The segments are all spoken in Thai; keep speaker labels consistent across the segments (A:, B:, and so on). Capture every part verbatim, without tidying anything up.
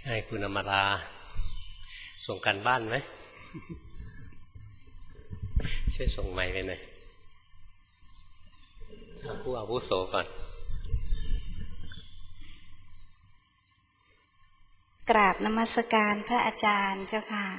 A: ให้คุณอมราส่งกันบ้านไหม ช่วยส่งไมค์ไปหน่อยผู้อาวุโสก่อน
B: กราบนมัสการพระอาจารย์เจ้าค่ะ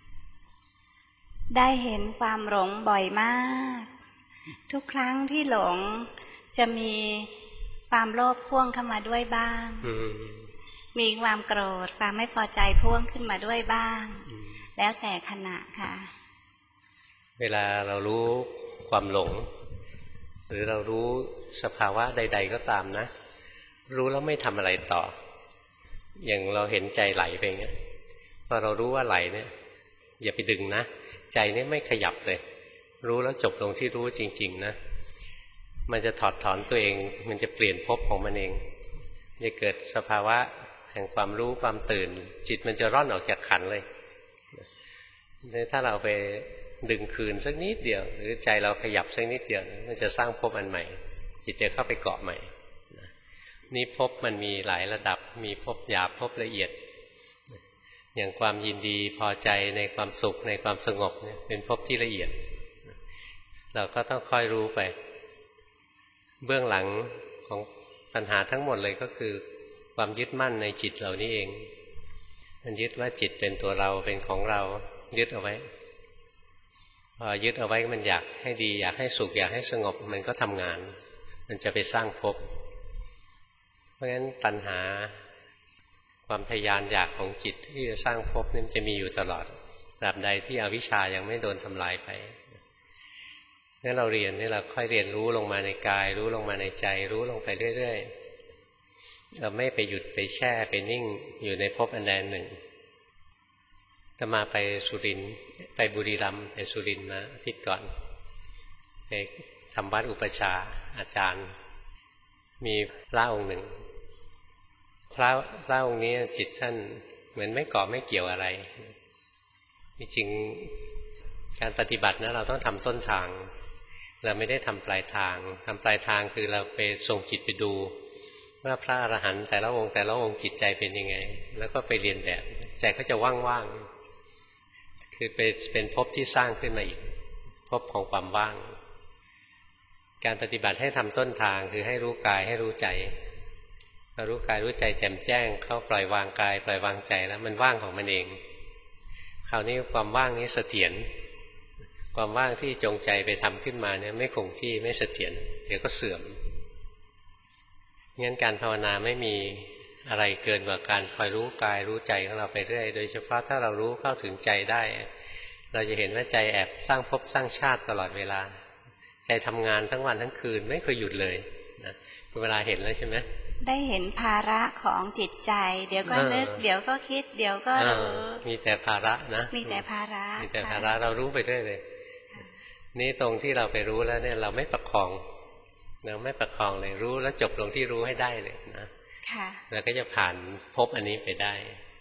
B: ได้เห็นความหลงบ่อยมากทุกครั้งที่หลงจะมีความโลภพ่วงเข้ามาด้วยบ้างมีความโกรธความไม่พอใจพ่วงขึ้นมาด้วยบ้างแล้วแต่ขณะค่ะ
A: เวลาเรารู้ความหลงหรือเรารู้สภาวะใดๆก็ตามนะรู้แล้วไม่ทำอะไรต่ออย่างเราเห็นใจไหลไปอย่างเงี้ยพอเรารู้ว่าไหลเนี่ยอย่าไปดึงนะใจเนี่ยไม่ขยับเลยรู้แล้วจบลงที่รู้จริงๆนะมันจะถอดถอนตัวเองมันจะเปลี่ยนภพของมันเองจะเกิดสภาวะแห่งความรู้ความตื่นจิตมันจะร่อนออกจากขันเลยถ้าเราไปดึงคืนสักนิดเดียวหรือใจเราขยับสักนิดเดียวมันจะสร้างภพอันใหม่จิตจะเข้าไปเกาะใหม่นี่ภพมันมีหลายระดับมีภพหยาบภพละเอียดอย่างความยินดีพอใจในความสุขในความสงบเนี่ยเป็นภพที่ละเอียดเราก็ต้องค่อยรู้ไปเบื้องหลังของปัญหาทั้งหมดเลยก็คือความยึดมั่นในจิตเหล่านี้เองมันยึดว่าจิตเป็นตัวเราเป็นของเรายึดเอาไว้พอยึดเอาไว้มันอยากให้ดีอยากให้สุขอยากให้สงบมันก็ทำงานมันจะไปสร้างภพเพราะฉะนั้นตัณหาความทยานอยากของจิตที่จะสร้างภพนั้นจะมีอยู่ตลอดตราบใดที่อวิชชายังไม่โดนทำลายไปงั้นเราเรียนนี่เราค่อยเรียนรู้ลงมาในกายรู้ลงมาในใจรู้ลงไปเรื่อยๆเราไม่ไปหยุดไปแช่ไปนิ่งอยู่ในภพอันใดหนึ่งจะมาไปสุรินทร์ไปบุรีรัมย์ไปสุรินทร์มาอาทิตย์ก่อนไปทำวัดอุปชาอาจารย์มีพระองค์หนึ่งพระพระองค์นี้จิตท่านเหมือนไม่เกาะไม่เกี่ยวอะไรจริงๆการปฏิบัตินะเราต้องทำต้นทางเราไม่ได้ทำปลายทางทำปลายทางคือเราไปส่งจิตไปดูว่าพระอรหันต์แต่ละองค์แต่ละองค์จิตใจเป็นยังไงแล้วก็ไปเรียนแบบใจก็จะว่างๆคือเป็นเป็นภพที่สร้างขึ้นมาอีกภพของความว่างการปฏิบัติให้ทำต้นทางคือให้รู้กายให้รู้ใจพอรู้กายรู้ใจแจ่มแจ้งเข้าปล่อยวางกายปล่อยวางใจแล้วมันว่างของมันเองคราวนี้ความว่างนี้เสถียรความว่างที่จงใจไปทำขึ้นมาเนี่ยไม่คงที่ไม่เสถียรเดี๋ยวก็เสื่อมงั้นการภาวนาไม่มีอะไรเกินกว่าการคอยรู้กายรู้ใจของเราไปเรื่อยโดยเฉพาะถ้าเรารู้เข้าถึงใจได้เราจะเห็นว่าใจแอบสร้างภพสร้างชาติตลอดเวลาใจทำงานทั้งวันทั้งคืนไม่เคยหยุดเลยนะเวลาเห็นแล้วใช่ไหมได้
B: เห็นภาระของจิตใจเดี๋ยวก็นึกเดี๋ยวก็คิดเดี๋ยวก็รู้
A: มีแต่ภาระนะ
B: มีแต่ภาระ
A: มีแต่ภาระเรารู้ไปเรื่อยเลยนี่ตรงที่เราไปรู้แล้วเนี่ยเราไม่ประคองเราไม่ประคองเลยรู้แล้วจบลงที่รู้ให้ได้เลยนะค่ะแล้วก็จะผ่านภพอันนี้ไปได้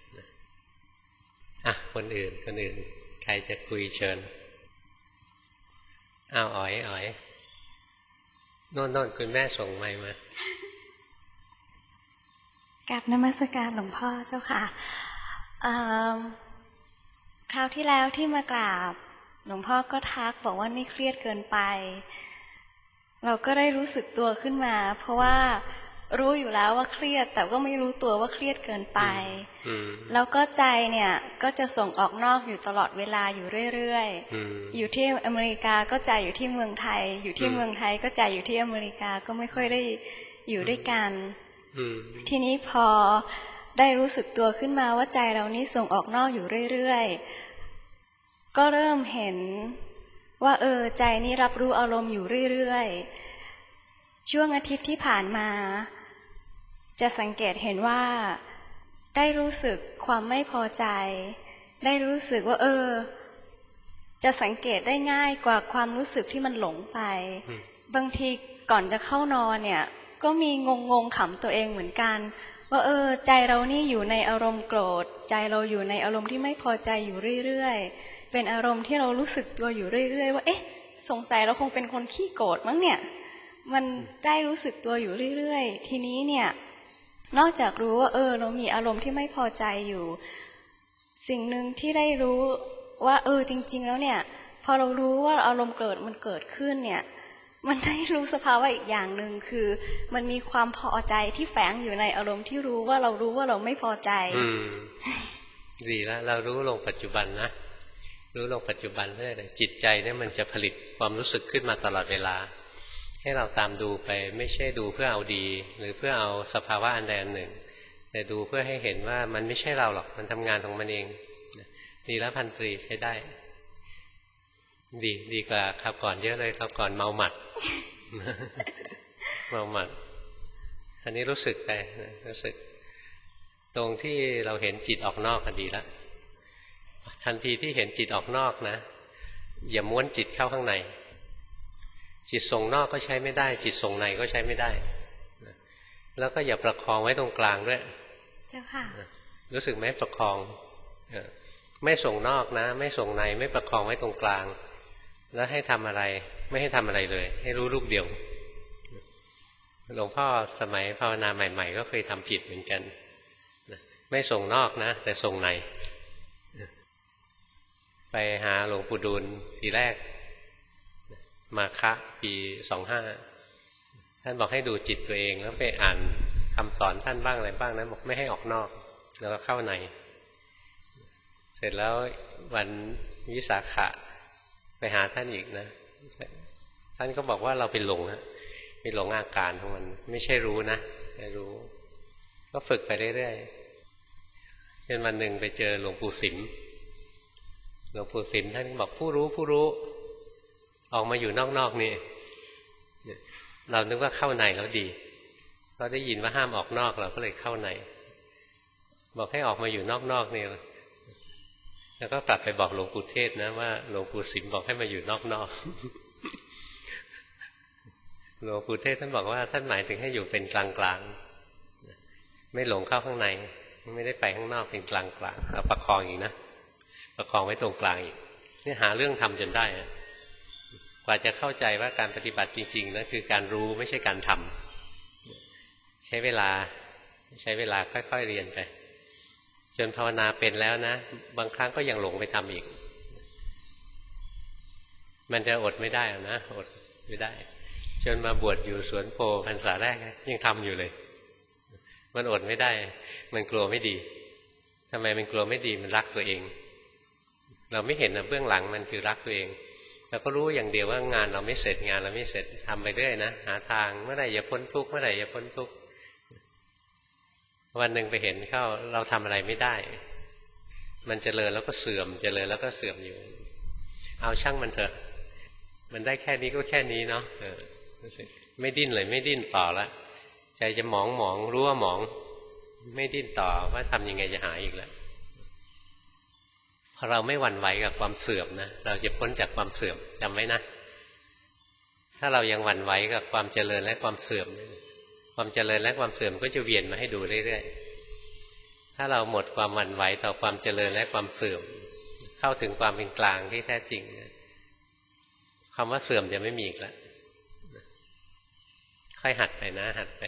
A: อ่ะคนอื่นคนอื่นใครจะคุยเชิญอ้าวอ๋อยอ๋อยโน่นโน่นคุณแม่ส่งไมค์ม
C: ากราบนมัสการหลวงพ่อเจ้าค่ะคราวที่แล้วที่มากราบหลวงพ่อก็ทักบอกว่านี่เครียดเกินไปเราก็ได้รู้สึกตัวขึ้นมาเพราะว่ารู้อยู่แล้วว่าเครียดแต่ก็ไม่รู้ตัวว่าเครียดเกินไปแล้วก็ใจเนี่ยก็จะส่งออกนอกอยู่ตลอดเวลาอยู่เรื่อยๆอยู่ที่อเมริกาก็ใจอยู่ที่เมืองไทยอยู่ที่เมืองไทยก็ใจอยู่ที่อเมริกาก็ไม่ค่อยได้อยู่ด้วยกันทีนี้พอได้รู้สึกตัวขึ้นมาว่าใจเรานี้ส่งออกนอกอยู่เรื่อยๆก็เริ่มเห็นว่าเออใจนี้รับรู้อารมณ์อยู่เรื่อยๆช่วงอาทิตย์ที่ผ่านมาจะสังเกตเห็นว่าได้รู้สึกความไม่พอใจได้รู้สึกว่าเออจะสังเกตได้ง่ายกว่าความรู้สึกที่มันหลงไปบางทีก่อนจะเข้านอนเนี่ยก็มีงงงขำตัวเองเหมือนกันว่าเออใจเรานี่อยู่ในอารมณ์โกรธใจเราอยู่ในอารมณ์ที่ไม่พอใจอยู่เรื่อยๆเป็นอารมณ์ที่เรารู้สึกตัวอยู่เรื่อยๆว่าเอ๊ะสงสัยเราคงเป็นคนขี้โกรธมั้งเนี่ยมันได้รู้สึกตัวอยู่เรื่อยๆทีนี้เนี่ยนอกจากรู้ว่าเออเรามีอารมณ์ที่ไม่พอใจอยู่สิ่งหนึ่งที่ได้รู้ว่าเออจริงๆแล้วเนี่ยพอเรารู้ว่าอารมณ์เกิดมันเกิดขึ้นเนี่ยมันได้รู้สภาวะอีกอย่างหนึ่งคือมันมีความพอใจที่แฝงอยู่ในอารมณ์ที่รู้ว่าเรารู้ว่าเราไม่พอใจ
A: อืมดีแล้วเรารู้ลงปัจจุบันนะรู้ลงปัจจุบันเรื่อยๆจิตใจเนี่ยมันจะผลิตความรู้สึกขึ้นมาตลอดเวลาให้เราตามดูไปไม่ใช่ดูเพื่อเอาดีหรือเพื่อเอาสภาวะอันใดอันหนึ่งแต่ดูเพื่อให้เห็นว่ามันไม่ใช่เราหรอกมันทำงานของมันเองดีแล้วพันตรีใช้ได้ดีดีกว่าครับก่อนเยอะเลยครับก่อนเมาหมัด เมาหมัดอันนี้รู้สึกไปรู้สึกตรงที่เราเห็นจิตออกนอกก็ดีแล้วทันทีที่เห็นจิตออกนอกนะอย่าม้วนจิตเข้าข้างในจิตส่งนอกก็ใช้ไม่ได้จิตส่งในก็ใช้ไม่ได้แล้วก็อย่าประคองไว้ตรงกลางด้วย
C: เจ้าค่ะ
A: รู้สึกไหมประคองไม่ส่งนอกนะไม่ส่งในไม่ประคองไว้ตรงกลางแล้วให้ทำอะไรไม่ให้ทำอะไรเลยให้รู้ลูกเดียวหลวงพ่อสมัยภาวนาใหม่ๆก็เคยทำผิดเหมือนกันไม่ส่งนอกนะแต่ส่งในไปหาหลวงปู่ดูลทีแรกมาคะปีสองห้าท่านบอกให้ดูจิตตัวเองแล้วไปอ่านคำสอนท่านบ้างอะไรบ้างนะบอกไม่ให้ออกนอกแล้วก็เข้าในเสร็จแล้ววันวิสาขะไปหาท่านอีกนะท่านก็บอกว่าเราไปหลงนะไปหลงอาการของมันไม่ใช่รู้นะไม่รู้ก็ฝึกไปเรื่อยๆจนวันหนึ่งไปเจอหลวงปู่สิมหลวงปู่สิมท่านบอกผู้รู้ผู้รู้ออกมาอยู่นอกๆนี่เรานึกว่าเข้าในแล้วดีเราได้ยินว่าห้ามออกนอกเราก็เลยเข้าในบอกให้ออกมาอยู่นอกๆนี่แล้วก็กลับไปบอกหลวงปู่เทศนะว่าหลวงปู่สิมบอกให้มาอยู่นอกๆหลวงปู่เทศท่านบอกว่าท่านหมายถึงให้อยู่เป็นกลางๆไม่หลงเข้าข้างในไม่ได้ไปข้างนอกเป็นกลางๆเอาประคองอีกนะประคองไว้ตรงกลางอีกนี่หาเรื่องทำจนได้กว่าจะเข้าใจว่าการปฏิบัติจริงๆนะคือการรู้ไม่ใช่การทำใช้เวลาใช้เวลาค่อยๆเรียนไปจนภาวนาเป็นแล้วนะบางครั้งก็ยังหลงไปทำอีกมันจะอดไม่ได้นะอดไม่ได้จนมาบวชอยู่สวนโพพรรษาแรกยังทำอยู่เลยมันอดไม่ได้มันกลัวไม่ดีทำไมมันกลัวไม่ดีมันรักตัวเองเราไม่เห็นนะเบื้องหลังมันคือรักตัวเองเราก็รู้อย่างเดียวว่างานเราไม่เสร็จงานเราไม่เสร็จทำไปเรื่อยนะหาทางเมื่อไหร่จะพ้นทุกข์เมื่อไหร่จะพ้นทุกข์วันหนึ่งไปเห็นเข้าเราทำอะไรไม่ได้มันเจริญแล้วก็เสื่อมเจริญแล้วก็เสื่อมอยู่เอาช่างมันเถอะมันได้แค่นี้ก็แค่นี้เนาะไม่ดิ้นเลยไม่ดิ้นต่อละใจจะหมองหมองรู้ว่าหมองไม่ดิ้นต่อว่าทำยังไงจะหายอีกแล้วพอเราไม่หวั่นไหวกับความเสื่อมนะเราจะพ้นจากความเสื่อมจำไว้นะถ้าเรายังหวั่นไหวกับความเจริญและความเสื่อมความเจริญและความเสื่อมก็จะเวียนมาให้ดูเรื่อยๆถ้าเราหมดความหวั่นไหวต่อความเจริญและความเสื่อมเข้าถึงความเป็นกลางที่แท้จริงคำว่าเสื่อมจะไม่มีอีกแล้วค่อยหัดไปนะหัดไป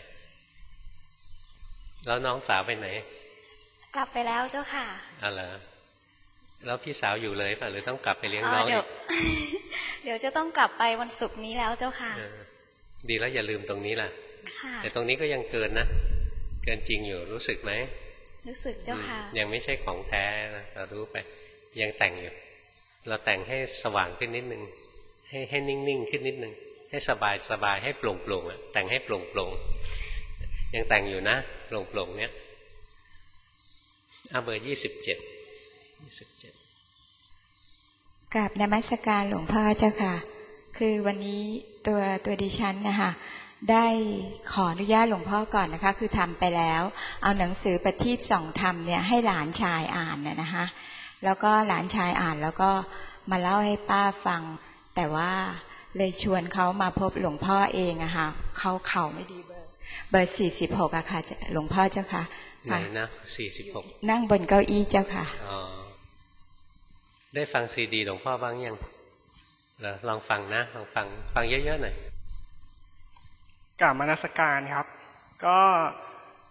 A: แล้วน้องสาวไปไหน
C: กลับไปแล้วเจ้าค่ะ
A: อ๋อเหรอแล้วพี่สาวอยู่เลยป่ะหรือต้องกลับไปเลี้ยงน้อง
C: เดี๋ยวเดี๋ยวจะต้องกลับไปวันศุกร์นี้แล้วเจ้าค่ะ
A: ดีแล้วอย่าลืมตรงนี้ล่ะแต่ตรงนี้ก็ยังเกินนะเกินจริงอยู่รู้สึกไหม
C: รู้สึกเจ้าค่ะ
A: ยังไม่ใช่ของแท้นะเรารู้ไปยังแต่งอยู่เราแต่งให้สว่างขึ้นนิดนึงให้ให้นิ่งๆขึ้นนิดนึงให้สบายสบายให้โปร่งโปร่งอ่ะแต่งให้โปร่งโปร่งยังแต่งอยู่นะโปร่งโปร่งเนี้ยเอาเบอร์ยี่สิบเจ็ดยี่สิบเจ็ด
D: กราบนมัสการหลวงพ่อเจ้าค่ะคือวันนี้ตัวตัวดิฉันนะคะได้ขออนุญาตหลวงพ่อก่อนนะคะคือทำไปแล้วเอาหนังสือประทีปส่องธรรมเนี่ยให้หลานชายอ่านนะนะคะแล้วก็หลานชายอ่านแล้วก็มาเล่าให้ป้าฟังแต่ว่าเลยชวนเขามาพบหลวงพ่อเองอะค่ะเขาเข่าไม่ดีเบอร์เบอร์สี่สิบหกอะค่ะหลวงพ่อเจ้าค่ะ
A: ไหนนะสี่สิบหก
D: นั่งบนเก้าอี้เจ้าค่ะ
A: อ๋อได้ฟังซีดีหลวงพ่อบ้างยังเหรอลองฟังนะลองฟังฟังเยอะๆหน่อย
E: กราบนมัสการครับก็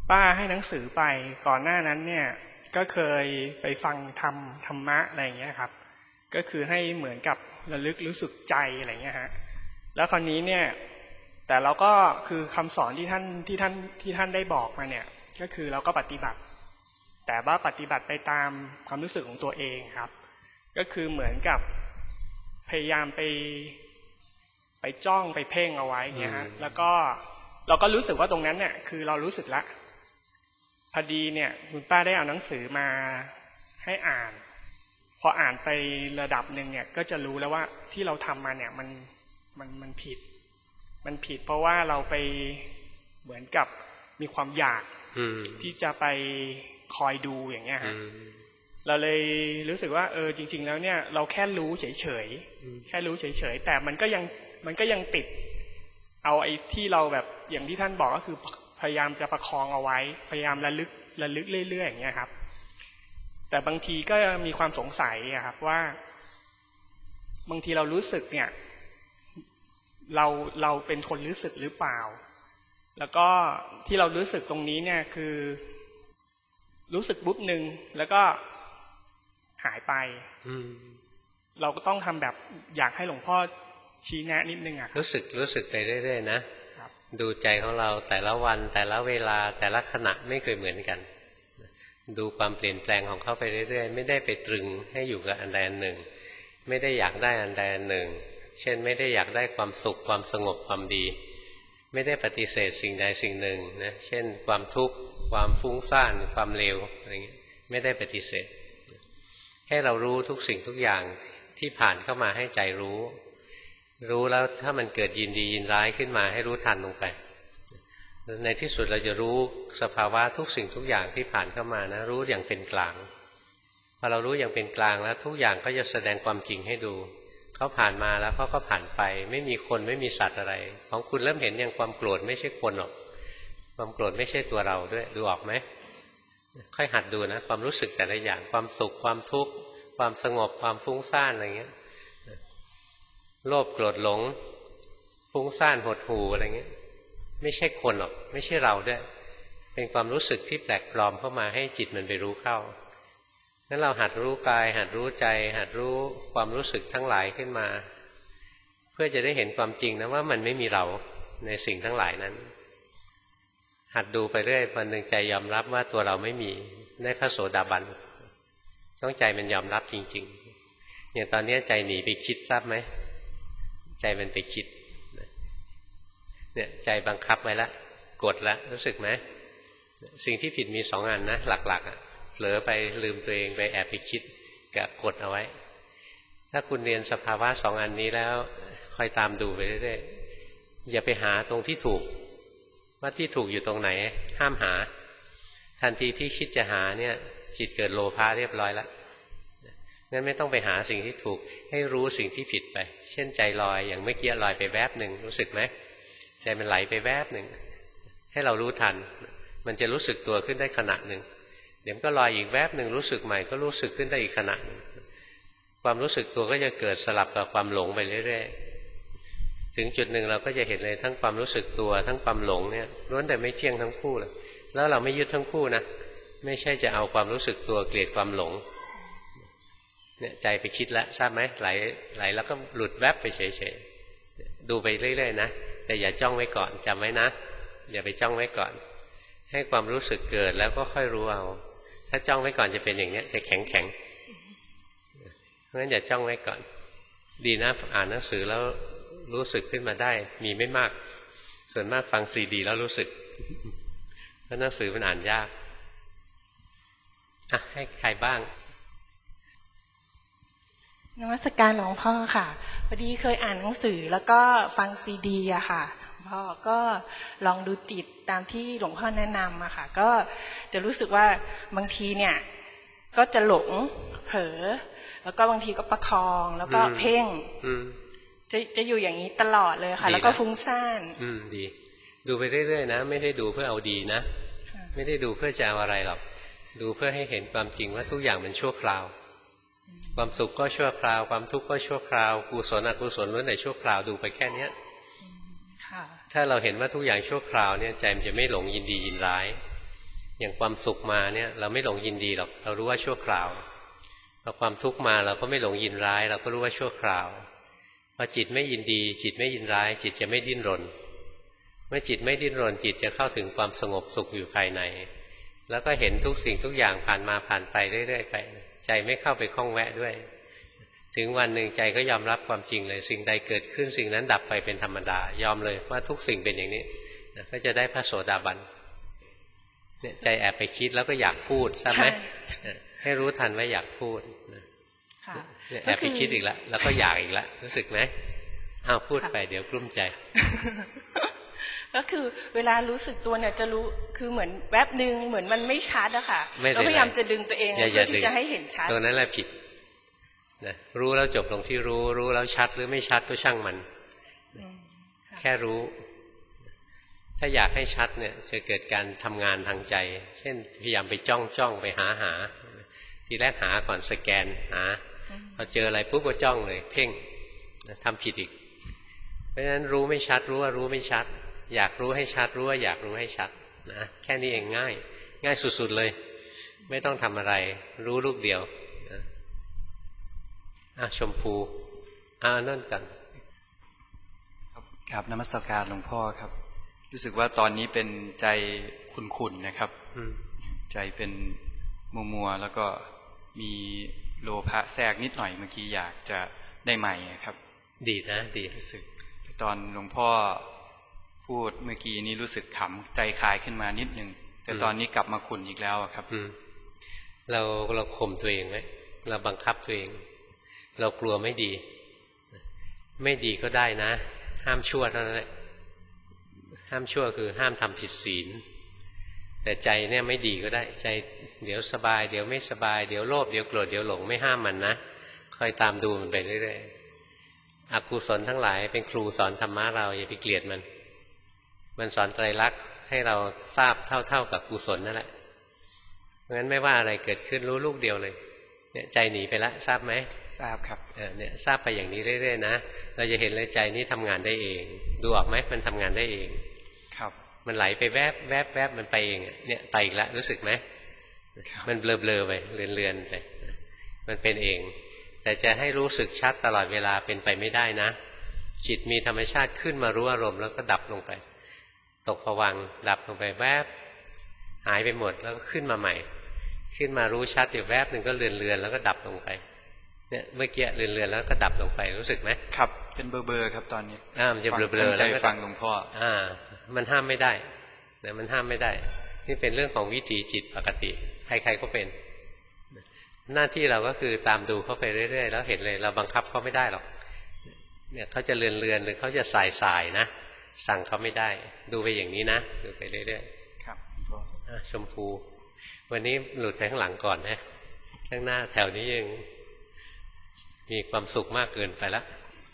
E: ป้าให้หนังสือไปก่อนหน้านั้นเนี่ยก็เคยไปฟังธรรมธรรมะอะไรอย่างเงี้ยครับก็คือให้เหมือนกับระลึกรู้สึกใจอะไรเงี้ยฮะแล้วคราวนี้เนี่ยแต่เราก็คือคำสอนที่ท่านที่ท่านที่ท่านได้บอกมาเนี่ยก็คือเราก็ปฏิบัติแต่ว่าปฏิบัติไปตามความรู้สึกของตัวเองครับก็คือเหมือนกับพยายามไปไปจ้องไปเพ่งเอาไว้เนี่ยฮะแล้วก็เราก็รู้สึกว่าตรงนั้นเนี่ยคือเรารู้สึกละพอดีเนี่ยคุณป้าได้เอาหนังสือมาให้อ่านพออ่านไประดับหนึ่งเนี่ยก็จะรู้แล้วว่าที่เราทำมาเนี่ยมันมันมันผิดมันผิดเพราะว่าเราไปเหมือนกับมีความอยากที่จะไปคอยดูอย่างเงี้ยฮะเราเลยรู้สึกว่าเออจริงๆแล้วเนี่ยเราแค่รู้เฉยๆแค่รู้เฉยๆแต่มันก็ยังมันก็ยังติดเอาไอ้ที่เราแบบอย่างที่ท่านบอกก็คือพยายามจะประคองเอาไว้พยายามระลึกระลึกเรื่อยๆอย่างเงี้ยครับแต่บางทีก็มีความสงสัยอะครับว่าบางทีเรารู้สึกเนี่ยเราเราเป็นคนรู้สึกหรือเปล่าแล้วก็ที่เรารู้สึกตรงนี้เนี่ยคือรู้สึกปุ๊บหนึ่งแล้วก็หายไปเราก็ต้องทำแบบอยากให้หลวงพ่อชี้แนะนิดนึงอ่ะ
A: รู้สึกรู้สึกไปเรื่อยๆนะดูใจของเราแต่ละวันแต่ละเวลาแต่ละขณะไม่เคยเหมือนกันดูความเปลี่ยนแปลงของเขาไปเรื่อยๆไม่ได้ไปตรึงให้อยู่กับอันใดอันหนึ่งไม่ได้อยากได้อันใดอันหนึ่งเช่นไม่ได้อยากได้ความสุขความสงบความดีไม่ได้ปฏิเสธสิ่งใดสิ่งหนึ่งนะเช่นความทุกข์ความฟุ้งซ่านความเลวอะไรเงี้ยไม่ได้ปฏิเสธให้เรารู้ทุกสิ่งทุกอย่างที่ผ่านเข้ามาให้ใจรู้รู้แล้วถ้ามันเกิดยินดียินร้ายขึ้นมาให้รู้ทันลงไปในที่สุดเราจะรู้สภาวะทุกสิ่งทุกอย่างที่ผ่านเข้ามานะรู้อย่างเป็นกลางพอเรารู้อย่างเป็นกลางแล้วทุกอย่างก็จะแสดงความจริงให้ดูเขาผ่านมาแล้วเขาก็ผ่านไปไม่มีคนไม่มีสัตว์อะไรของคุณเริ่มเห็นอย่างความโกรธไม่ใช่คนหรอกความโกรธไม่ใช่ตัวเราด้วยดูออกไหมค่อยหัดดูนะความรู้สึกแต่ละอย่างความสุขความทุกข์ความสงบความฟุ้งซ่านอะไรเงี้ยโลภโกรธหลงฟุ้งซ่านหดหู่อะไรเงี้ยไม่ใช่คนหรอกไม่ใช่เราด้วยเป็นความรู้สึกที่แปลกปลอมเข้ามาให้จิตมันไปรู้เข้างั้นเราหัดรู้กายหัดรู้ใจหัดรู้ความรู้สึกทั้งหลายขึ้นมาเพื่อจะได้เห็นความจริงนะว่ามันไม่มีเราในสิ่งทั้งหลายนั้นหัดดูไปเรื่อยวันหนึ่งใจยอมรับว่าตัวเราไม่มีได้พระโสดาบันต้องใจมันยอมรับจริงๆอย่างตอนนี้ใจหนีไปคิดทราบไหมใจมันไปคิดเนี่ยใจบังคับไว้แล้วกดแล้วรู้สึกไหมสิ่งที่ผิดมีสองอันนะหลักๆอ่ะเผลอไปลืมตัวเองไปแอบไปคิดกับกดเอาไว้ถ้าคุณเรียนสภาวะสองอันนี้แล้วคอยตามดูไปเรื่อยๆอย่าไปหาตรงที่ถูกว่าที่ถูกอยู่ตรงไหนห้ามหาทันทีที่คิดจะหาเนี่ยจิตเกิดโลภะเรียบร้อยแล้วงั้นไม่ต้องไปหาสิ่งที่ถูกให้รู้สิ่งที่ผิดไปเช่นใจลอยอย่างเมื่อกี้ลอยไปแวบหนึ่งรู้สึกไหมใจมันไหลไปแวบหนึ่งให้เรารู้ทันมันจะรู้สึกตัวขึ้นได้ขณะหนึ่งเดี๋ยวก็ลอยอีกแวบหนึ่งรู้สึกใหม่ก็รู้สึกขึ้นได้อีกขณะหนึ่งความรู้สึกตัวก็จะเกิดสลับกับความหลงไปเรื่อยๆถึงจุดหนึ่งเราก็จะเห็นเลยทั้งความรู้สึกตัวทั้งความหลงเนี่ยล้วนแต่ไม่เที่ยงทั้งคู่เลยแล้วเราไม่ยึดทั้งคู่นะไม่ใช่จะเอาความรู้สึกตัวเกลียดความหลงเนี่ยใจไปคิดแล้วทราบไหมไหลไหลแล้วก็หลุดแวบไปเฉยๆดูไปเรื่อยๆนะแต่อย่าจ้องไว้ก่อนจำไว้นะอย่าไปจ้องไว้ก่อนให้ความรู้สึกเกิดแล้วก็ค่อยรู้เอาถ้าจ้องไว้ก่อนจะเป็นอย่างนี้จะแข็งแข็งเพราะฉะนั้นอย่าจ้องไว้ก่อนดีนะอ่านหนังสือแล้วรู้สึกขึ้นมาได้มีไม่มากส่วนมากฟังซีดีแล้วรู้สึกเพราะหนังสือมันอ่านยากอ่ะให้ใครบ้าง
F: นมัสการหลวงพ่อค่ะพอดีเคยอ่านหนังสือแล้วก็ฟังซีดีอะค่ะพ่อก็ลองดูจิตตามที่หลวงพ่อแนะนำอะค่ะก็จะรู้สึกว่าบางทีเนี่ยก็จะหลงเผลอแล้วก็บางทีก็ประคองแล้วก็เพ่งจะจะอยู่อย่างนี้ตลอดเลยค่ะแล้วก็ฟุ้งซ่านอืมดีดูไปเรื่อยๆนะไม่ได้ดูเพื่อเอาดีนะไม่ได้ดูเพื่อจะเอาอะไรหรอกดูเพื่อให้เห็นความจริงว่าทุกอย่างมันชั่วคราวความสุขก็ชั่วคราวความทุกข์ก็ชั่วคราวกุศลอกุศลล้วนแต่ชั่วคราวดูไปแค่เนี้ยถ้าเราเห็นว่าทุกอย่างชั่วคราวเนี่ยใจมันจะไม่หลงยินดียินร้าย
A: อย่างความสุขมาเนี่ยเราไม่หลงยินดีหรอกเรารู้ว่าชั่วคราวพอความทุกข์มาเราก็ไม่หลงยินร้ายเราก็รู้ว่าชั่วคราวพอจิตไม่ยินดีจิตไม่ยินร้ายจิตจะไม่ดิ้นรนเมื่อจิตไม่ดิ้นรนจิตจะเข้าถึงความสงบสุขอยู่ภายในแล้วก็เห็นทุกสิ่งทุกอย่างผ่านมาผ่านไปเรื่อยๆไปใจไม่เข้าไปคล้องแวะด้วยถึงวันหนึ่งใจก็ยอมรับความจริงเลยสิ่งใดเกิดขึ้นสิ่งนั้นดับไปเป็นธรรมดายอมเลยว่าทุกสิ่งเป็นอย่างนี้ก็จะได้พระโสดาบันเนี่ยใจแอบไปคิดแล้วก็อยากพูดใช่ไหมให้รู้ทันว่าอยากพูดแอบไปคิดอีกแล้วแล้วก็อยากอีกแล้วรู้สึกไหมอ้าวพูดไปเดี๋ยวกลุ้มใจ
F: ก็คือเวลารู้สึกตัวเนี่ยจะรู้คือเหมือนแวบหนึ่งเหมือนมันไม่ชัดอะค่ะเราพยายามจะดึงตัวเองเพื่อที่จะให้เห็นชัด
A: ตัวนั้นแหละผิดนะรู้แล้วจบลงที่รู้รู้แล้วชัดหรือไม่ชัดก็ช่างมันแค่รู้ถ้าอยากให้ชัดเนี่ยจะเกิดการทำงานทางใจเช่นพยายามไปจ้องจ้องไปหาหาทีแรกหาก่อนสแกนหาพอเจออะไรปุ๊บก็จ้องเลยเพ่งทำผิดอีกเพราะฉะนั้นรู้ไม่ชัดรู้ว่ารู้ไม่ชัดอยากรู้ให้ชัดรู้ว่าอยากรู้ให้ชัดนะแค่นี้เองง่ายง่ายสุดๆเลยไม่ต้องทำอะไรรู้ลูกเดียวอ่ะชมพูอ่านั่นกัน
G: ครับนมัสการหลวงพ่อครับรู้สึกว่าตอนนี้เป็นใจขุ่นๆนะครับใจเป็นมัวๆแล้วก็มีโลภะแทรกนิดหน่อยเมื่อกี้อยากจะได้ใหม่ครับ
A: ดีนะดี
G: รู้สึกตอนหลวงพ่อพูดเมื่อกี้นี้รู้สึกขำใจคลายขึ้นมานิดนึงแต่ตอนนี้กลับมาขุ่นอีกแล้วครับ
A: เราเราข่มตัวเองไว้เราบังคับตัวเองเรากลัวไม่ดีไม่ดีก็ได้นะห้ามชั่วเท่านั้นแหละห้ามชั่วคือห้ามทำผิดศีลแต่ใจเนี่ยไม่ดีก็ได้ใจเดี๋ยวสบายเดี๋ยวไม่สบายเดี๋ยวโลภเดี๋ยวโกรธเดี๋ยวหลงไม่ห้ามมันนะคอยตามดูมันไปเรื่อยๆอกุศลทั้งหลายเป็นครูสอนธรรมะเราอย่าไปเกลียดมันมันสอนไตรลักษณ์ให้เราทราบเท่าๆกับกุศลนั่นแหละเพราะฉะนั้นไม่ว่าอะไรเกิดขึ้นรู้ลูกเดียวเลยเนี่ยใจหนีไปแล้วทราบไหม
G: ทราบครับ
A: เออเนี่ยทราบไปอย่างนี้เรื่อยๆนะเราจะเห็นเลยใจนี้ทำงานได้เองดูออกไหมมันทำงานได้เอง
G: ครับ
A: มันไหลไปแวบแวบแวบมันไปเองเนี่ยไปอีกแล้วรู้สึกไหมมันเบลอๆไปเลือนๆไปมันเป็นเองแต่จะให้รู้สึกชัดตลอดเวลาเป็นไปไม่ได้นะจิตมีธรรมชาติขึ้นมารู้อารมณ์แล้วก็ดับลงไปตกผวังค์ดับลงไปแวบหายไปหมดแล้วก็ขึ้นมาใหม่ขึ้นมารู้ชัดอยู่แวบหนึ่งก็เลือนๆแล้วก็ดับลงไปเนี่ยเมื่อกี้เลือนๆแล้วก็ดับลงไปรู้สึกไหม
G: ครับเป็นเบลอๆครับตอนนี้
A: อ่ามันจะเบลอๆ
G: แล้วก็ฟังหลวงพ่อ
A: อ่ามันห้ามไม่ได้นะมันห้ามไม่ได้นี่เป็นเรื่องของวิถีจิตปกติใครๆก็เป็นหน้าที่เราก็คือตามดูเขาไปเรื่อยๆแล้วเห็นเลยเราบังคับเขาไม่ได้หรอกเนี่ยเขาจะเลือนๆหรือเขาจะสายๆนะสั่งเขาไม่ได้ดูไปอย่างนี้นะดูไปเรื่อย
G: ๆครับ
A: ชมพูวันนี้หลุดไปข้างหลังก่อนนะข้างหน้าแถวนี้ยังมีความสุขมากเกินไปแล้ว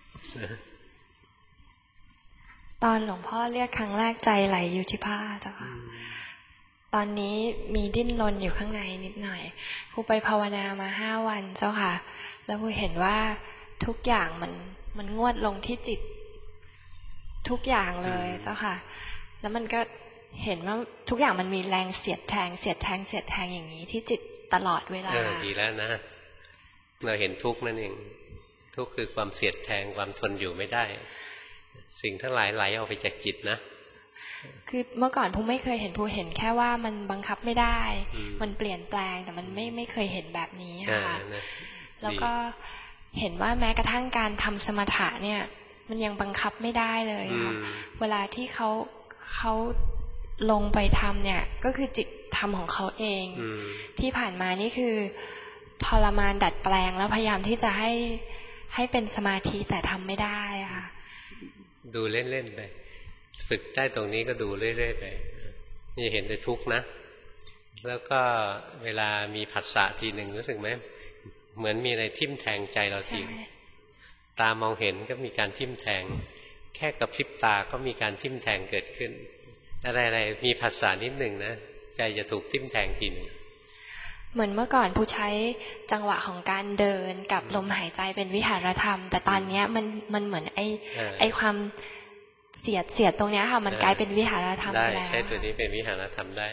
H: ตอนหลวงพ่อเรียกครั้งแรกใจไหลอยู่ที่ผ้าเจ้าค่ะตอนนี้มีดิ้นรนอยู่ข้างในนิดหน่อยครูไปภาวนามาห้าวันเจ้าค่ะแล้วครูเห็นว่าทุกอย่างมันมันงวดลงที่จิตทุกอย่างเลยเจ้าค่ะแล้วมันก็เห็นว่าทุกอย่างมันมีแรงเสียดแทงเสียดแทงเสียดแทงอย่างนี้ที่จิตตลอดเวลา
A: ดีแล้วนะเราเห็นทุกข์นั่นเองทุกข์คือความเสียดแทงความทนอยู่ไม่ได้สิ่งทั้งหลายไหลออกไปจากจิตนะ
H: คือเมื่อก่อนผู้ไม่เคยเห็นผู้เห็นแค่ว่ามันบังคับไม่ได้มันเปลี่ยนแปลงแต่มันไม่ไม่เคยเห็นแบบนี้ค่ะแล้วก็เห็นว่าแม้กระทั่งการทำสมถะเนี่ยมันยังบังคับไม่ได้เลยค่ะเวลาที่เขาเขาลงไปทำเนี่ยก็คือจิตทำของเขาเองที่ผ่านมานี่คือทรมานดัดแปลงแล้วพยายามที่จะให้ให้เป็นสมาธิแต่ทำไม่ได้ค่ะ
A: ดูเล่นๆไปฝึกได้ตรงนี้ก็ดูเรื่อยๆไปนี่เห็นแต่ทุกข์นะแล้วก็เวลามีผัสสะทีหนึ่งรู้สึกไหมเหมือนมีอะไรทิ่มแทงใจเราทีตามองเห็นก็มีการทิ่มแทงแค่กระพริบตาก็มีการทิ่มแทงเกิดขึ้นอะไรๆมีผัสสะนิดหนึ่งนะใจจะถูกทิ่มแทงทีหนึ่ง
H: เหมือนเมื่อก่อนผู้ใช้จังหวะของการเดินกับลมหายใจเป็นวิหารธรรมแต่ตอนนี้มันมันเหมือนไอ้ไอ้ความเสียดเสียดตรงนี้ค่ะมันกลายเป็นวิหารธรรม
A: ได้ใช้ตัวนี้เป็นวิหารธรรมได้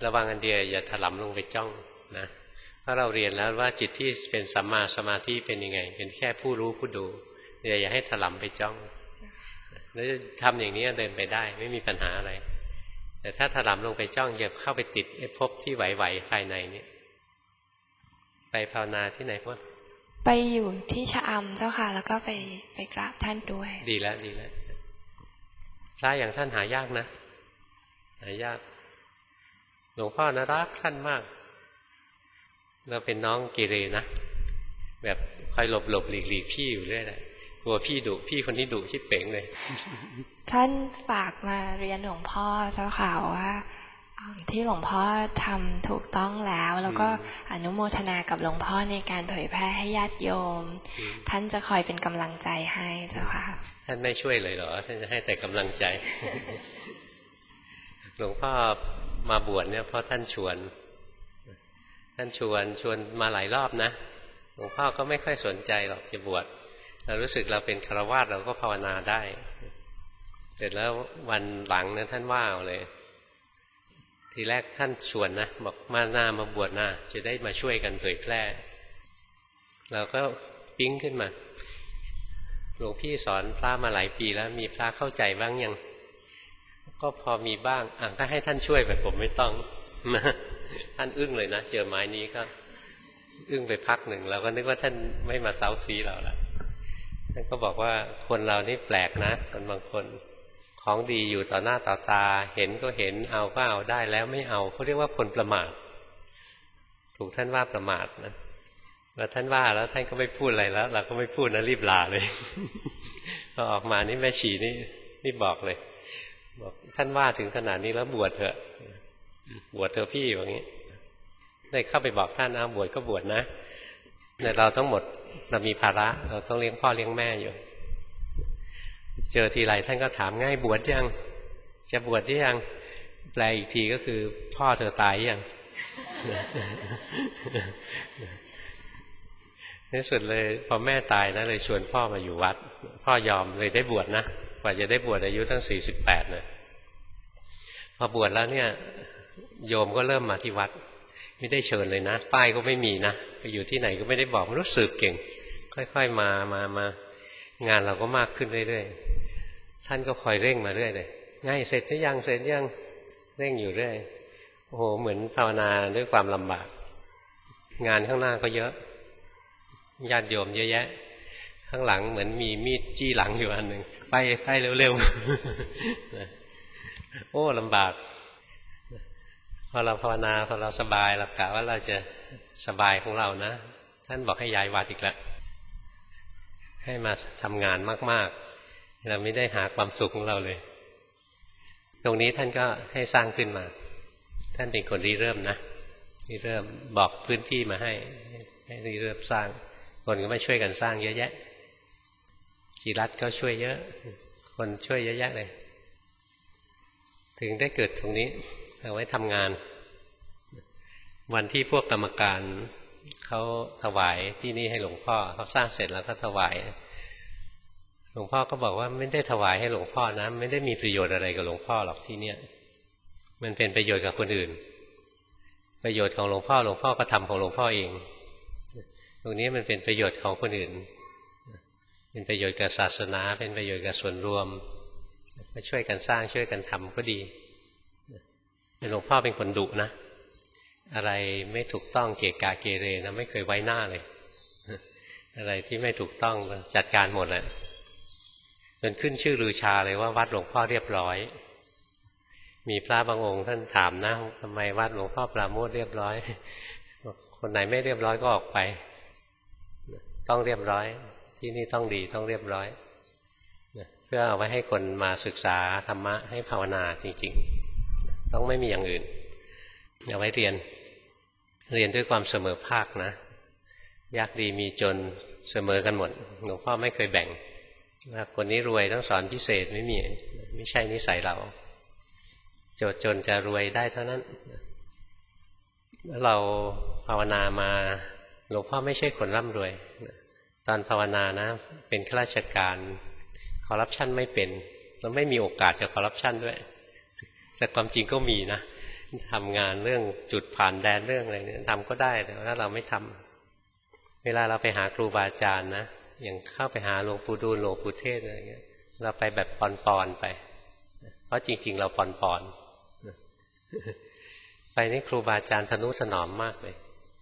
A: ระวังอันเดียวอย่าถลำลงไปจ้องนะเพราะเราเรียนแล้วว่าจิตที่เป็นสัมมาสมาธิเป็นยังไงเป็นแค่ผู้รู้ผู้ดูอย่าอย่าให้ถลำไปจ้องแล้วทำอย่างนี้เดินไปได้ไม่มีปัญหาอะไรแต่ถ้าถลำลงไปจ้องอย่าเข้าไปติดไอ้ภพที่ไหวๆภายในนี้ไปภาวนาที่ไหนพ่อ
H: ไปอยู่ที่ชะอำเจ้าค่ะแล้วก็ไปไปกราบท่านด้วย
A: ดีแล้วดีแล้วพระอย่างท่านหายากนะหายากหลวงพ่อนะรักท่านมากเราเป็นน้องเกเรนะแบบคอยหลบหลบหลีกหลีกพี่อยู่เรื่อยเลยกลัวพี่ดุพี่คนนี้ดุชิบเป๋งเลย
H: ท่านฝากมาเรียนหลวงพ่อเจ้าค่ะว่าที่หลวงพ่อทำถูกต้องแล้วแล้วก็อนุโมทนากับหลวงพ่อในการเผยแพร่ให้ญาติโยมท่านจะคอยเป็นกำลังใจให้เจ้าค่ะ
A: ท่านไม่ช่วยเลยเหรอท่านจะให้แต่กำลังใจ หลวงพ่อมาบวชเนี่ยเพราะท่านชวนท่านชวนชวนมาหลายรอบนะหลวงพ่อก็ไม่ค่อยสนใจหรอกจะบวชเรารู้สึกเราเป็นฆราวาสเราก็ภาวนาได้เสร็จแล้ววันหลังนั้นท่านว่าเลยทีแรกท่านชวนนะบอกมาหน้ามาบวชหน้าจะได้มาช่วยกันเผยแพร่เราก็ปิ๊งขึ้นมาหลวงพี่สอนพระมาหลายปีแล้วมีพระเข้าใจบ้างยังก็พอมีบ้างอ่ะก็ให้ท่านช่วยแบบผมไม่ต้องนะท่านอึ้งเลยนะเจอไม้นี้ก็อึ้งไปพักหนึ่งเราก็นึกว่าท่านไม่มาเซาซีเราละท่านก็บอกว่าคนเรานี่แปลกนะคนบางคนของดีอยู่ต่อหน้าต่อตาเห็นก็เห็นเอาก็เอาได้แล้วไม่เอาเขาเรียกว่าคนประมาทถูกท่านว่าประมาทนะแล้วท่านว่าแล้วท่านก็ไม่พูดอะไรแล้วเราก็ไม่พูดนะรีบลาเลยพอออกมานี่แม่ชีนี่นี่บอกเลยบอกท่านว่าถึงขนาดนี้แล้วบวชเถอะบวชเถอะพี่อย่างนี้ได้เข้าไปบอกท่านเอาบวชก็บวชนะแต่เราทั้งหมดเรามีภาระเราต้องเลี้ยงพ่อเลี้ยงแม่อยู่เจอทีไรท่านก็ถามง่ายบวชยังจะบวชหรือยังแปลอีกทีก็คือพ่อเธอตายยังในสุดเลยพอแม่ตายนะเลยชวนพ่อมาอยู่วัดพ่อยอมเลยได้บวชนะกว่าจะได้บวชอายุตั้งสี่สิบแปดนะพอบวชแล้วเนี่ยโยมก็เริ่มมาที่วัดไม่ได้เชิญเลยนะป้ายก็ไม่มีนะไปอยู่ที่ไหนก็ไม่ได้บอกรู้สึกเก่งค่อยๆมามามางานเราก็มากขึ้นเรื่อยๆท่านก็คอยเร่งมาเรื่อยเลยง่ายเสร็จหรือยังเสร็จยังเร่งอยู่เรื่อยโอ้โหเหมือนภาวนาด้วยความลำบากงานข้างหน้าก็เยอะญาติโยมเยอะแยะข้างหลังเหมือนมีมีดจี้หลังอยู่อันหนึ่งไปไปเร็วๆโอ้ลำบากพอเราภาวนาพอเราสบายเรากะว่าเราจะสบายของเรานะท่านบอกให้ย้ายวัดอีกแล้วให้มาทำงานมากๆเราไม่ได้หาความสุขของเราเลยตรงนี้ท่านก็ให้สร้างขึ้นมาท่านเป็นคนริเริ่มนะริเริ่มบอกพื้นที่มาให้ให้ริเริ่มสร้างคนก็มาช่วยกันสร้างเยอะแยะจิรัตน์ก็ช่วยเยอะคนช่วยเยอะแยะเลยถึงได้เกิดตรงนี้เอาไว้ทำงานวันที่พวกกรรมการเขาถวายที่นี่ให้หลวงพ่อเขาสร้างเสร็จแล้วก็ถวายหลวงพ่อก็บอกว่าไม่ได้ถวายให้หลวงพ่อนะไม่ได้มีประโยชน์อะไรกับหลวงพ่อหรอกที่เนี่ยมันเป็นประโยชน์กับคนอื่นประโยชน์ของหลวงพ่อหลวงพ่อก็ทำของหลวงพ่อเองตรงนี้มันเป็นประโยชน์ของคนอื่นเป็นประโยชน์กับศาสนาเป็นประโยชน์กับส่วนรวมมาช่วยกันสร้างช่วยกันทำก็ดีหลวงพ่อเป็นคนดุนะอะไรไม่ถูกต้องเกะกะเกเรนะไม่เคยไว้หน้าเลยอะไรที่ไม่ถูกต้องจัดการหมดแหละจนขึ้นชื่อลือชาเลยว่าวัดหลวงพ่อเรียบร้อยมีพระบางองค์ท่านถามนะทำไมวัดหลวงพ่อปราโมทย์เรียบร้อยคนไหนไม่เรียบร้อยก็ออกไปต้องเรียบร้อยที่นี่ต้องดีต้องเรียบร้อยเพื่อเอาไว้ให้คนมาศึกษาธรรมะให้ภาวนาจริงๆต้องไม่มีอย่างอื่นเอาไว้เรียนเรียนด้วยความเสมอภาคนะยากดีมีจนเสมอกันหมดหลวงพ่อไม่เคยแบ่งว่าคนนี้รวยต้องสอนพิเศษไม่มีไม่ใช่นิสัยเราโจทย์จนจะรวยได้เท่านั้นแล้วเราภาวนามาหลวงพ่อไม่ใช่คนร่ำรวยตอนภาวนานะเป็นข้าราชการคอร์รัปชันไม่เป็นแล้วไม่มีโอกาสจะคอร์รัปชันด้วยแต่ความจริงก็มีนะทำงานเรื่องจุดผ่านแดนเรื่องอะไรเนี่ยทำก็ได้แต่ว่าเราไม่ทำเวลาเราไปหาครูบาอาจารย์นะอย่างเข้าไปหาหลวงปู่ดูลหลวงปู่เทศอะไรเงี้ยเราไปแบบปอนๆไปเพราะจริงๆเราปอนๆไปนี่ครูบาอาจารย์ทนุถนอมมากเลย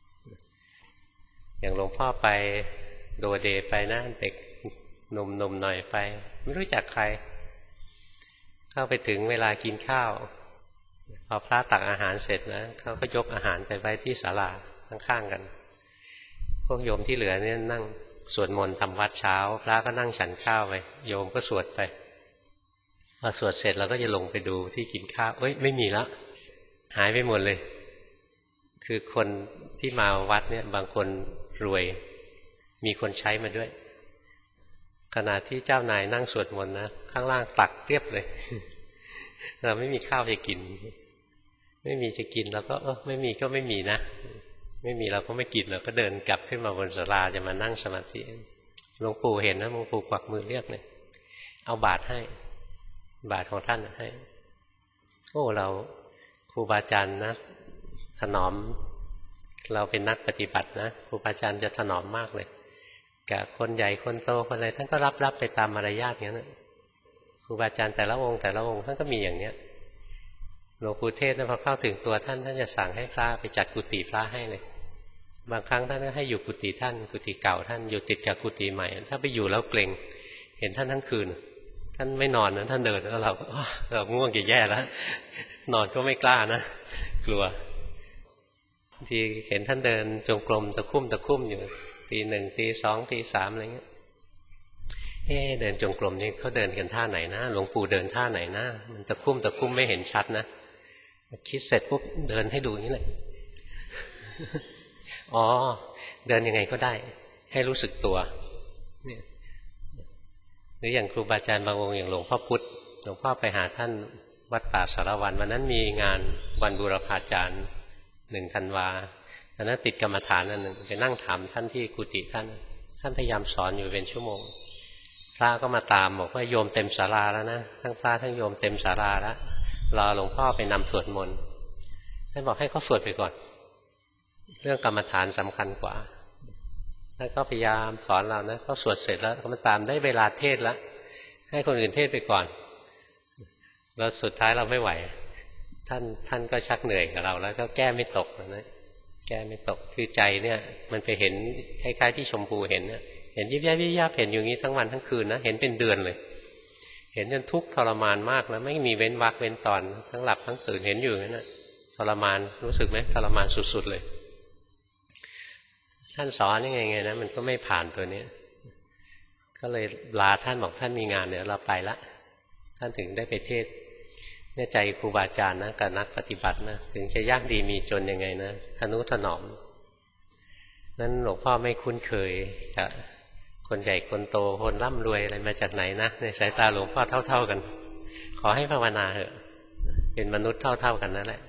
A: อย่างหลวงพ่อไปโดเดไปนะเด็กหนุ่มๆหน่อยไปไม่รู้จักใครเข้าไปถึงเวลากินข้าวพอพระตักอาหารเสร็จนะเขาก็ยกอาหารไปไว้ที่ศาลาข้างๆกันพวกโยมที่เหลือเนี่ยนั่งสวดมนต์ทำวัดเช้าพระก็นั่งฉันข้าวไปโยมก็สวดไปพอสวดเสร็จเราก็จะลงไปดูที่กินข้าวเอ้ยไม่มีแล้วหายไปหมดเลยคือคนที่มาวัดเนี่ยบางคนรวยมีคนใช้มาด้วยขณะที่เจ้านายนั่งสวดมนต์นะข้างล่างตักเรียบเลยเราไม่มีข้าวจะกินไม่มีจะกินเราก็เออไม่มีก็ไม่มีนะไม่มีเราก็ไม่กินเราก็เดินกลับขึ้นมาบนศาลาจะมานั่งสมาธิหลวงปู่เห็นนะหลวงปู่กวักมือเรียกเลยเอาบาตรให้บาตรของท่านให้โอ้เราครูบาอาจารย์นะถนอมเราเป็นนักปฏิบัตินะครูบาอาจารย์จะถนอมมากเลยกับคนใหญ่คนโตคนอะไรท่านก็รับรับไปตามมารยาทอย่างนั้นนะครูบาอาจารย์แต่ละองค์แต่ละองค์ท่านก็มีอย่างเนี้ยหลวงปู่เทศนะพอเข้าถึงตัวท่านท่านจะสั่งให้พระไปจัดกุฏิพระให้เลยบางครั้งท่านก็ให้อยู่กุฏิท่านกุฏิเก่าท่านอยู่ติดกับกุฏิใหม่ถ้าไปอยู่แล้วเกรงเห็นท่านทั้งคืนท่านไม่นอนนะท่านเดินแล้วเราเราง่วงจะแย่แล้วนอนก็ไม่กล้านะกลัวทีเห็นท่านเดินจงกรมตะคุ่มตะคุ่มอยู่ตีหนึ่งตีสองตีสามอะไรเงี้ยเอ๊เดินจงกรมนี่เขาเดินกันท่าไหนนะหลวงปู่เดินท่าไหนนะมันตะคุ่มตะคุ่มไม่เห็นชัดนะคิดเสร็จปุ๊บเดินให้ดูอย่างนี้เลยอ๋อเดินยังไงก็ได้ให้รู้สึกตัวเนี่ยหรืออย่างครูบาอาจารย์บางองค์อย่างหลวงพ่อพุธหลวงพ่อไปหาท่านวัดป่าสารวันวันนั้นมีงานวันบูรพาจารย์หนึ่งธันวาตอนนั้นติดกรรมฐานอันหนึ่งไปนั่งถามท่านที่กุฏิท่านท่านพยายามสอนอยู่เป็นชั่วโมงพระก็มาตามบอกว่าโยมเต็มศาลาแล้วนะทั้งพระทั้งโยมเต็มศาลาแล้วรอหลวงพ่อไปนำสวดมนต์ท่านบอกให้เขาสวดไปก่อนเรื่องกรรมฐานสำคัญกว่าท่านก็พยายามสอนเรานะเขาสวดเสร็จแล้วเขามาตามได้เวลาเทศแล้วให้คนอื่นเทศไปก่อนแล้วสุดท้ายเราไม่ไหวท่านท่านก็ชักเหนื่อยกับเราแล้วก็แก้ไม่ตกนะแก้ไม่ตกคือใจเนี่ยมันไปเห็นคล้ายๆที่ชมพูเห็นเนี่ยเห็นยิบยับยิบยับเห็นอยู่งี้ทั้งวันทั้งคืนนะเห็นเป็นเดือนเลยเห็นจนทุกข์ทรมานมากแล้วไม่มีเว้นวรรคเว้นตอนทั้งหลับทั้งตื่นเห็นอยู่นั่นนะทรมานรู้สึกไหมทรมานสุดๆเลยท่านสอนยังไงไงนะมันก็ไม่ผ่านตัวนี้ก็เลยลาท่านบอกท่านมีงานเดี๋ยวเราไปละท่านถึงได้ไปเทศเนี่ยใจครูบาอาจารย์นะกับนักปฏิบัตินะถึงจะยากดีมีจนยังไงนะทนุถนอมนั้นหลวงพ่อไม่คุ้นเคยกับคนใหญ่คนโตคนร่ำรวยอะไรมาจากไหนนะในสายตาหลวงพ่อเท่าๆกันขอให้ภาวนาเถอะเป็นมนุษย์เท่าๆกันนั่นแหละ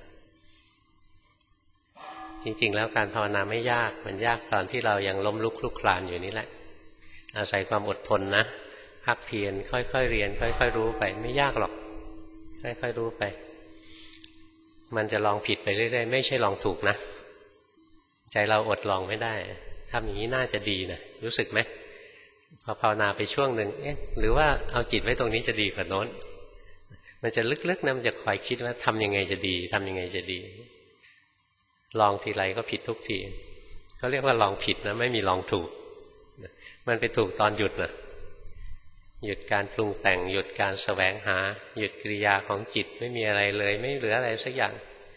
A: จริงๆแล้วการภาวนาไม่ยากมันยากตอนที่เรายังล้มลุกคลุกคลานอยู่นี่แหละอาศัยความอดทนนะภาคเพียรค่อยๆเรียนค่อยๆรู้ไปไม่ยากหรอกค่อยๆรู้ไปมันจะลองผิดไปเรื่อยๆไม่ใช่ลองถูกนะใจเราอดลองไม่ได้ทำอย่างนี้น่าจะดีนะรู้สึกไหมพอภาวนาไปช่วงหนึ่งเอ๊ะหรือว่าเอาจิตไว้ตรงนี้จะดีกว่าโน้นมันจะลึกๆนะมันจะคอยคิดว่าทำยังไงจะดีทำยังไงจะดีลองทีไรก็ผิดทุกทีเขาเรียกว่าลองผิดนะไม่มีลองถูกมันไปถูกตอนหยุดนะหยุดการปรุงแต่งหยุดการแสวงหาหยุดกิริยาของจิตไม่มีอะไรเลยไม่เหลืออะไรสักอย่าง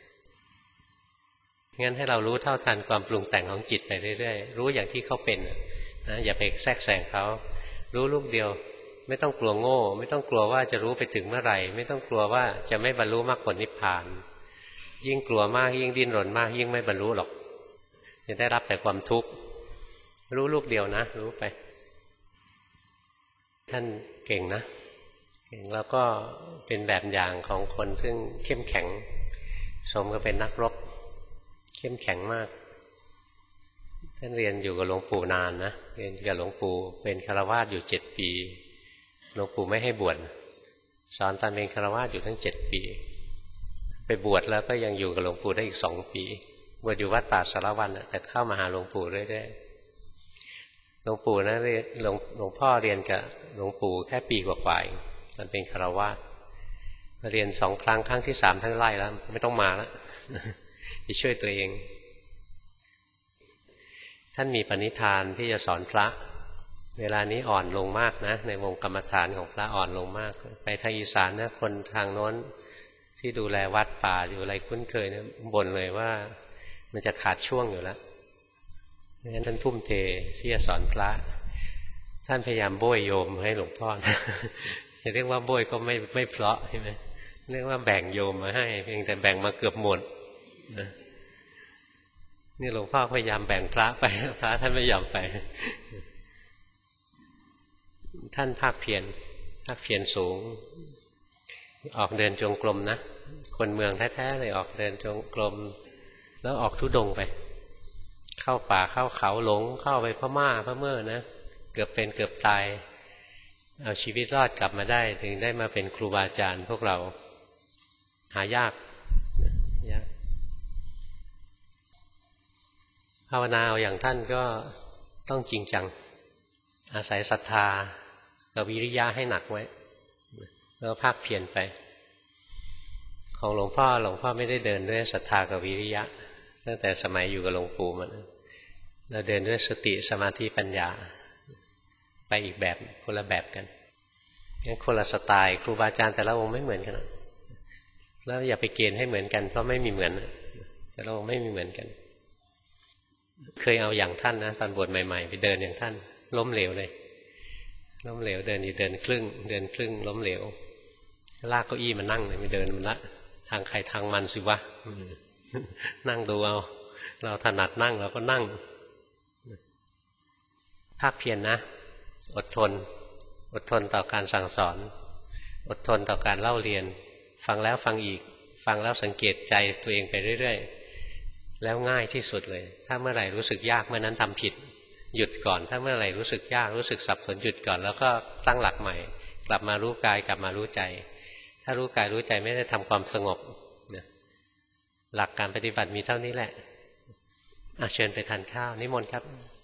A: งั้นให้เรารู้เท่าทันความปรุงแต่งของจิตไปเรื่อยๆรู้อย่างที่เขาเป็นนะอย่าไปแทรกแซงเขารู้ลูกเดียวไม่ต้องกลัวโง่ไม่ต้องกลัวว่าจะรู้ไปถึงเมื่อไหร่ไม่ต้องกลัวว่าจะไม่บรรลุมรรคผลนิพพานยิ่งกลัวมากยิ่งดิ้นรนมากยิ่งไม่บรรลุหรอกจะได้รับแต่ความทุกข์รู้ลูกเดียวนะรู้ไปท่านเก่งนะเก่งแล้วก็เป็นแบบอย่างของคนซึ่งเข้มแข็งสมกับเป็นนักรบเข้มแข็งมากท่านเรียนอยู่กับหลวงปู่นานนะเรียนกับหลวงปู่เป็นฆราวาสอยู่เจ็ดปีหลวงปู่ไม่ให้บวชสอนตอนเป็นฆราวาสอยู่ทั้งเจ็ดปีไปบวชแล้วก็ยังอยู่กับหลวงปู่ได้อีกสองปีบวชอยู่วัดป่าสารวันแต่เข้ามาหาหลวงปู่เรื่อยๆหลวงปู่นะเรียนหลวงหลวงพ่อเรียนกับหลวงปู่แค่ปีกว่าๆมันเป็นฆราวาสเรียนสองครั้งครั้งที่สามท่านไล่แล้วไม่ต้องมาแล้วไปช่วยตัวเองท่านมีปณิธานที่จะสอนพระเวลานี้อ่อนลงมากนะในวงกรรมฐานของพระอ่อนลงมากไปทางอีสานนะคนทางโน้นที่ดูแลวัดป่าอยู่อะไรคุ้นเคยเนี่ยบ่นเลยว่ามันจะขาดช่วงอยู่แล้วงั้นท่านทุ่มเทที่จะสอนพระท่านพยายามโบยโยมให้หลวงพ่อนะเรียกว่าโบยก็ไม่ไม่เพราะใช่ไหมเรียกว่าแบ่งโยมมาให้เพียงแต่แบ่งมาเกือบหมดนะนี่หลวงพ่อพยายามแบ่งพระไปพระท่านไม่ยอมไปท่านภาคเพียรภาคเพียรสูงออกเดินจงกรมนะคนเมืองแท้ๆเลยออกเดินจงกรมแล้วออกธุดงค์ไปเข้าป่าเข้าเขาหลงเข้าไปพม่าพม่านะเกือบเป็นเกือบตายเอาชีวิตรอดกลับมาได้ถึงได้มาเป็นครูบาอาจารย์พวกเราหายากยากภาวนาเอาอย่างท่านก็ต้องจริงจังอาศัยศรัทธากับวิริยะให้หนักไว้แล้วภาคเพียรไปของหลวงพ่อหลวงพ่อไม่ได้เดินด้วยศรัทธากับวิริยะตั้งแต่สมัยอยู่กับหลวงปู่มันเราเดินด้วยสติสมาธิปัญญาไปอีกแบบคนละแบบกันงั้นคนละสไตล์ครูบาอาจารย์แต่ละองค์ไม่เหมือนกันแล้วอย่าไปเกณฑ์ให้เหมือนกันเพราะไม่มีเหมือนแต่ละองค์ไม่มีเหมือนกันเคยเอาอย่างท่านนะตอนบวชใหม่ๆไปเดินอย่างท่านล้มเหลวเลยล้มเหลวเดินอยู่เดินครึ่งเดินครึ่งล้มเหลวลากเก้าอี้มานั่งเลยไม่เดินมันละทางใครทางมันสิวะนั่งดูเอาเราถนัดนั่งเราก็นั่งภาคเพียร น, นะอดทนอดทนต่อการสั่งสอนอดทนต่อการเล่าเรียนฟังแล้วฟังอีกฟังแล้วสังเกตใจตัวเองไปเรื่อยๆแล้วง่ายที่สุดเลยถ้าเมื่อไหร่รู้สึกยากเมื่อนั้นทำผิดหยุดก่อนถ้าเมื่อไหร่รู้สึกยากรู้สึกสับสนหยุดก่อนแล้วก็ตั้งหลักใหม่กลับมารู้กายกลับมารู้ใจถ้ารู้กายรู้ใจไม่ได้ทำความสงบหลักการปฏิบัติมีเท่านี้แหละเชิญไปทานข้าวนิมนต์ครับ